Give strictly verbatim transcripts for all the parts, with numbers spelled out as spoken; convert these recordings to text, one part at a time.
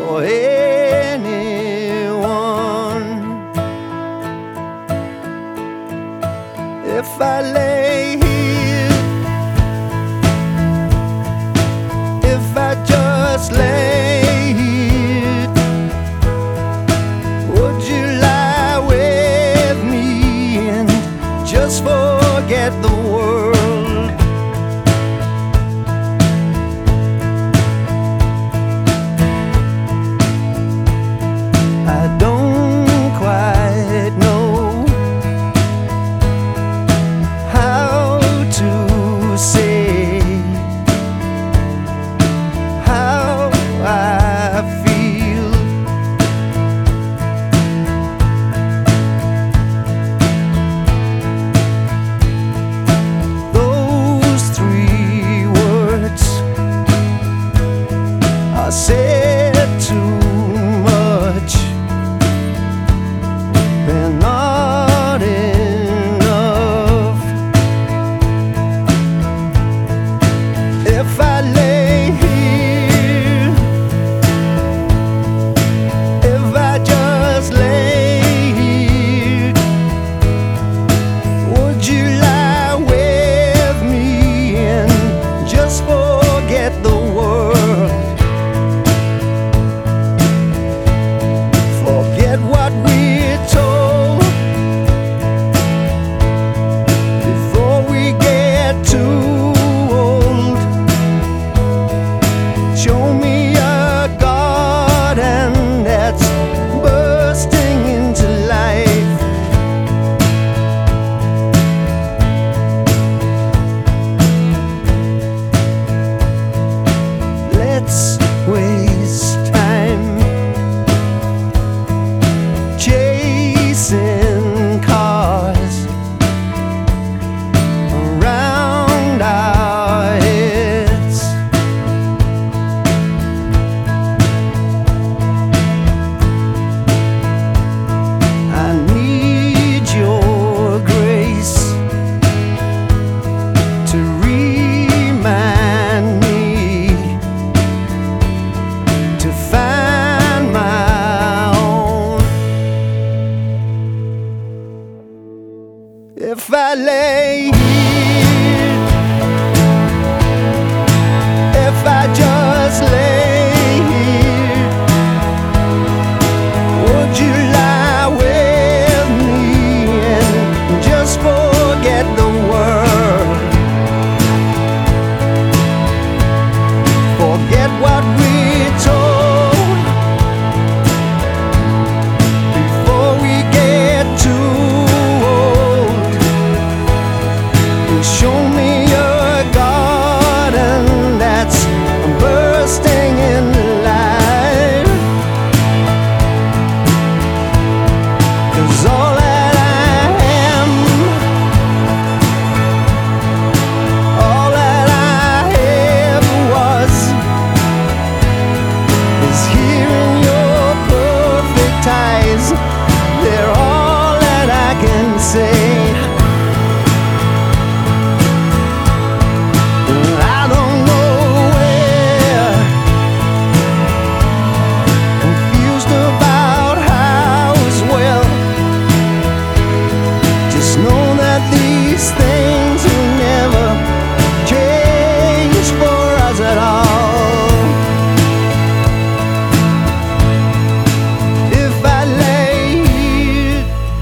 for anyone. If I lay here, if I just lay here, would you lie with me and just forget the world? I don't quite know how to say how I feel. Those three words are said too much. They're not enough. If I lay here, if I just lay here, would you lie with me and just forget the world? Forget what we're told before we get too old. Show me a garden that's bursting into life. Let's waste time chasing cars around our heads. I need your grace to remind me to find my own. If I lay here, if I just lay here, would you lie with me and just forget the world? Forget what we're told before we get too old. Show me a garden that's bursting into life. 'Cause all that I am, all that I ever was, is here in your perfect eyes. They're all that I can say. I don't know where, confused about how as well. Just know that these things will never change for us at all. If I lay here,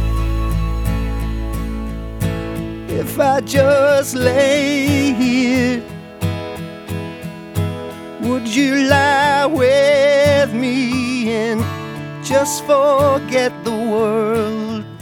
if I just lay here, would you lie with me and just forget the world?